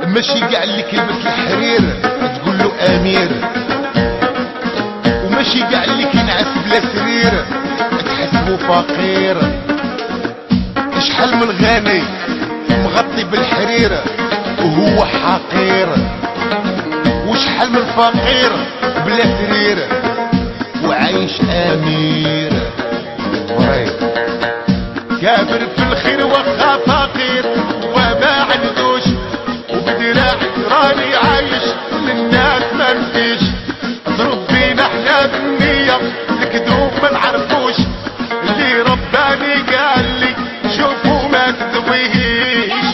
ماشي قاع اللي كلمة الحرير تقول له امير، وماشي قاع اللي كينعس بلا سرير تحسبه فقير. شحال من غني مغطي بالحرير وهو حقير، وشحال من فقير بلا سرير وعايش امير. كابر في الخير وخا فقير وما عندوش، وبدراعي راني عايش للناس ما نفيش. تربينا احنا بالنية الكذوب ما نعرفوش، اللي رباني قال لي شوفوا ما تدويهيش.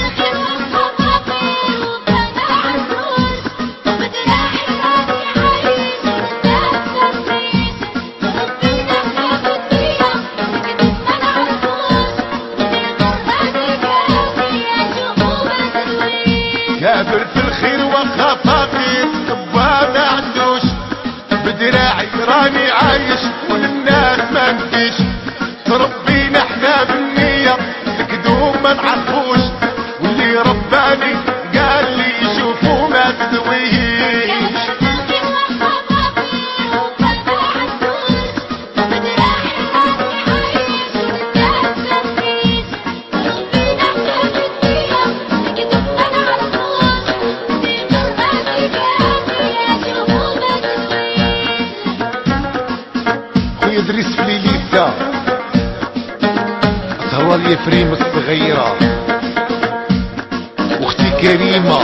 كابر في الخير وخا فقير وما عندوش، بدراعي راني عايش وللناس ما نفيش. تربينا احنا بالنية الكذوب ما نعرفوش، واللي رباني قال لي شوفوا ما تدويهيش. يدرس في ليليسا تهوى لي فريم الصغيرة واختي كريمة.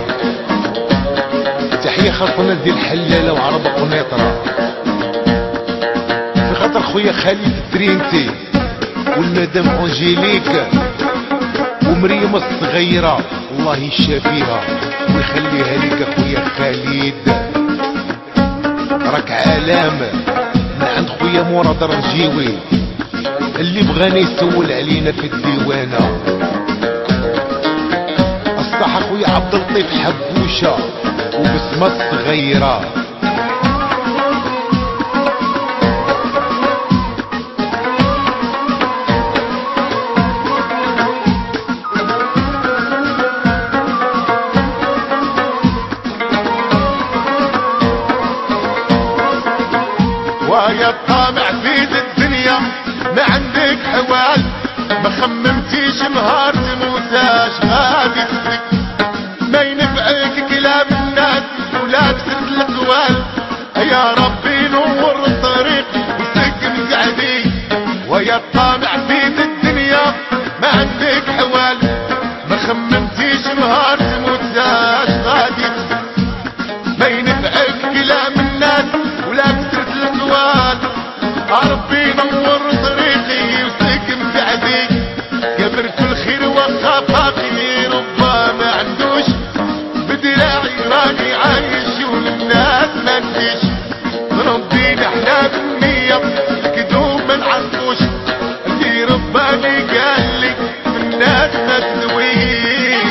تحية خاصة ديال الحلالة وعربة قنيطرة، في خاطر خويا خالد الترينتي والمدام انجيليك ومريم الصغيرة، الله يشافيها ويخليها لك اخويا خالد. راك علام من عند خويا مراد رجيوي اللي بغاني يسول علينا في الديوانة. الصح اخويا عبد اللطيف حبوشة وبسمة الصغيرة. ويا الطامع في الدنيا ما عندك حوال، ما خممتيش نهار تموتاش غادي تسلك. ما ينفعك كلام الناس ولا تسد الاقوال، يا ربي نور الطريق وسق مساعدي. ويا الطامع في الدنيا ما عندك حوال، ما خممتيش نهار تموتاش غادي تسلك. ما ينفعك كلام الناس ولا تسد الاقوال، ربي نور طريقي وسق مساعدي. كبر في الخير وخا فقير وما ما عندوش، بدراعي راني عايش وللناس ما نفيش. ربينا احنا بالنية الكذوب ما نعرفوش، اللي رباني قال لي الناس ما تدويش.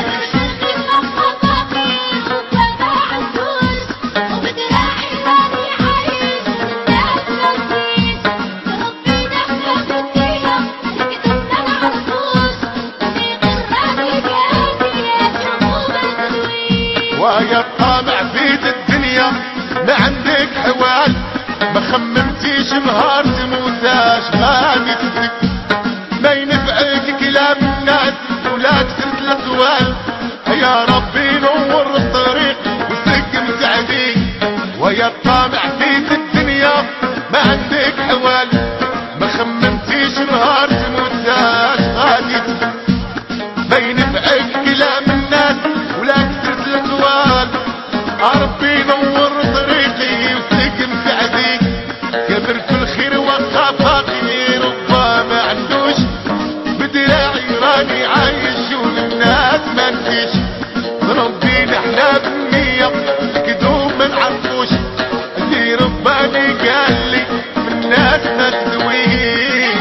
ويا الطامع في الدنيا ما عندك حوال، ما خممتيش نهار تموتاش غادي تسلك. ما ينفعك كلام الناس ولا تسرد الاقوال، يا ربي نور الطريق وسق مساعدي. ويا الطامع في الدنيا ما عندك حوال، ما خممتيش نهار تموتاش غادي تسلك. ما ينفعك كلام الناس ولا تسرد الاقوال، ربي نور طريقي وسق مساعدي. كبر في الخير وخا فقير وما ما عندوش، بدراعي راني عايش وللناس ما نفيش. ربينا احنا بالنية الكذوب ما نعرفوش، اللي رباني قال لي الناس ما تدويش.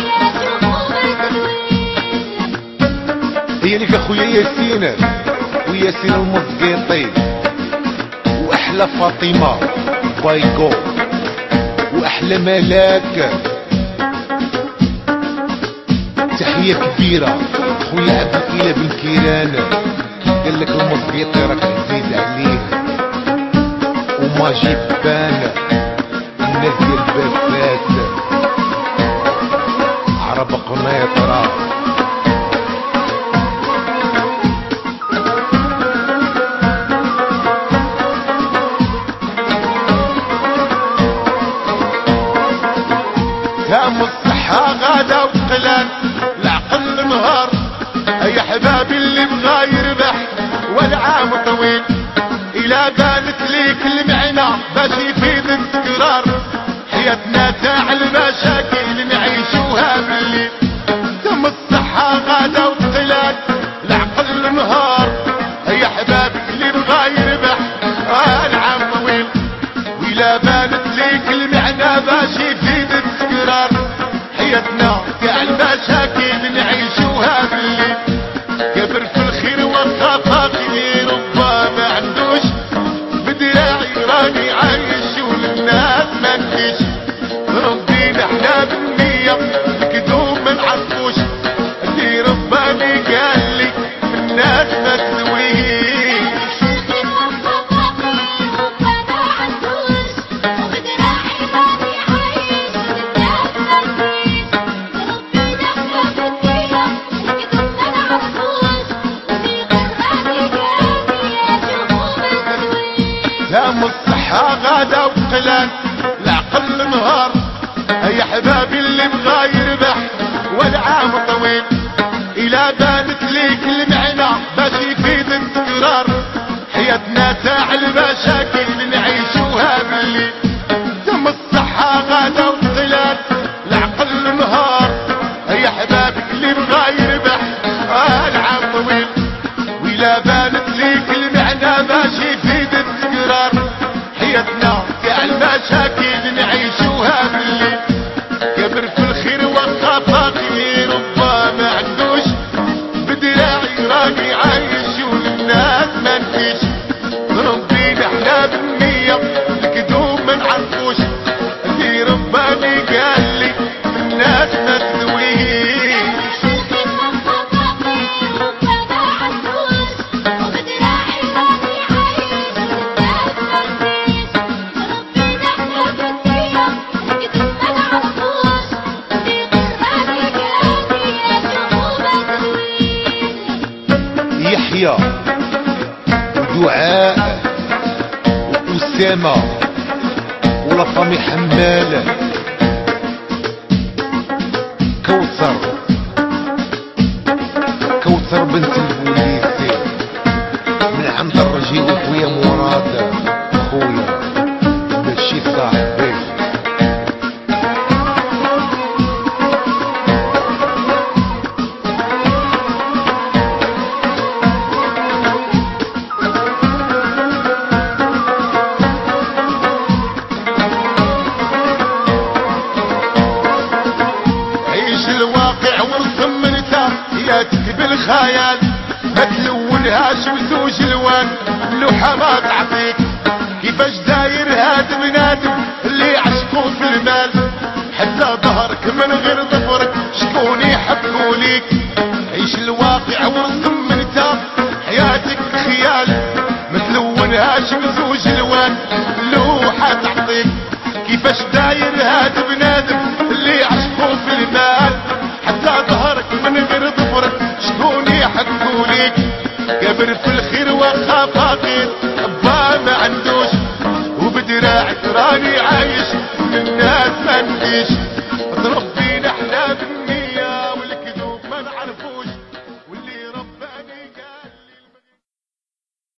هي لك اخويا ياسين وياسين المزقيطي واحلى فاطمه بايكو واحلى ملاك. تحيه كبيره خويا عبد الاله بن كيران، قال لك المزقيطي راك عزيز عليه وما جيب بان. الناس ديال بافات عرب قنيطره كام الصحة غدا وقلان العقل نهار. يا حبابي اللي بغا يربح والعام طويل، إلا بانت ليك المعنى باش يفيد التكرار. حياتنا تاع المشاكل نعيشوها بالليل. كام الصحة غدا وقلان العقل نهار. يا حبابي اللي بغا يربح العام طويل، وإلا بانت ليك المعنى باش يفيد التكرار. حياتنا تاع المشاكل نعيشوها بالليل. كبر في الخير والخفا خير ربما ما عندوش، بدراعي راني عايش والناس ما نديش. ربينا احنا بالنية الكذوب ما نعرفوش، اللي رباني قال لي الناس ما تسويش. كام الصحة غدا وقلان العقل نهار. يا حبابي اللي بغا يربح والعام طويل، إلا بانت ليك المعنى باش يفيد التكرار. حياتنا تاع المشاكل نعيشوها بالليل. كام الصحة غدا وقلان العقل نهار. يا حبابي اللي بغا يربح العام طويل، وإلا بانت ليك المعنى باش يفيد التكرار. حياتنا تاع المشاكل نعيشوها بالليل. كبر في الخير والخفا خير ربما ما عندوش، بدراعي راني عايش والناس ما نديش. ربينا احنا بالنية الكذوب ما نعرفوش، اللي رباني قال لي الناس ما تسويش. يحيى ودعاء وأسامة ولطمي حمال. كوثر بنت البوليسي من عند الرجي وخويا مراد خويا ماشي صاحبي. الواقع ورسم انت حياتك بالخيال، ما تلونهاش بزوج الوان لوحة ما تعطيك. كيفاش داير هاد بنادم اللي عشقو في المال، حتى ظهرك من غير ظفرك شكون يحبو ليك. عيش الواقع ورسم انت حياتك خيال، ما تلونهاش بزوج الوان لوحة تعطيك. كيفاش داير هاد بنادم اللي عشقو في المال، حتى ظهرك من غير ظفرك شكون يحبو ليك. كبر في الخير وخاف خير حبا ما عندوش، وبدراعك راني عايش الناس ما نديش.